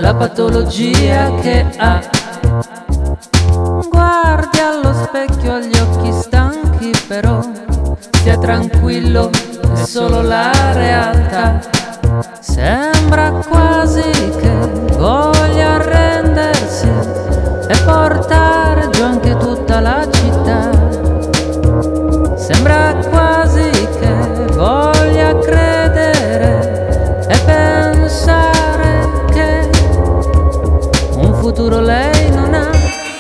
la patologia che ha. Guardi allo specchio, agli occhi stanchi però, stia tranquillo, è solo la realtà. Sembra quasi che voglia arrendersi e portare giù anche tutta la città. Sembra quasi che voglia credere e pensare che un futuro lei non ha.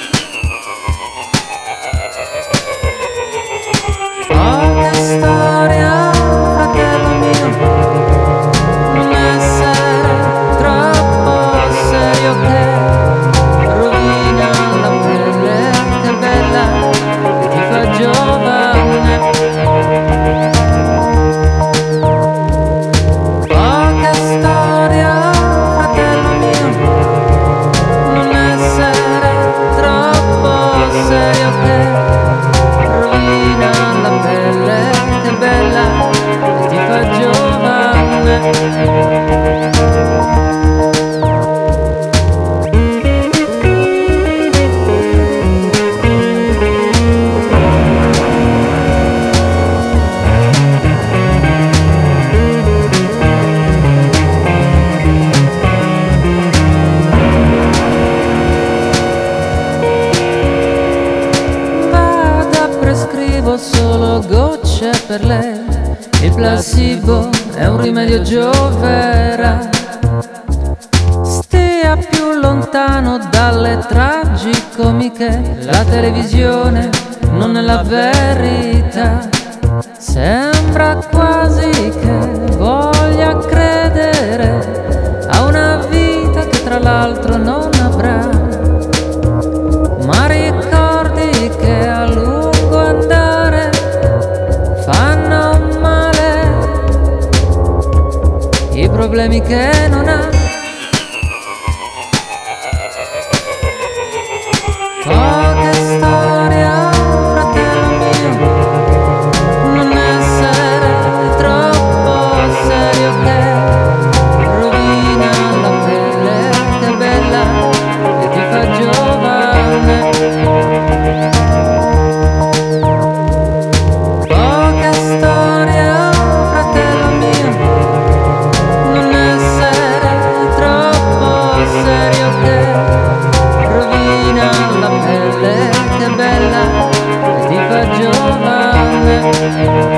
Poca storia, fratello mio, non essere troppo serio che rovina la pelle, che bella, che ti fa giovane. Poca storia, fratello mio, non essere troppo serio che rovina la pelle, che bella, che ti fa giovane. Prescrivo solo gocce per lei, il placebo è un rimedio gioverà. Stia più lontano dalle tragicomiche, la televisione non è la verità. Sembra quasi che voglia credere a una vita che tra l'altro non avrà. Ma ricordi che a lungo andare fanno male i problemi che non ha. Poca storia, fratello mio, non essere troppo serio che rovina la pelle, che bella, che ti fa giovane. Poca storia, fratello mio, non essere troppo serio che rovina la pelle, che bella, che ti fa giovane.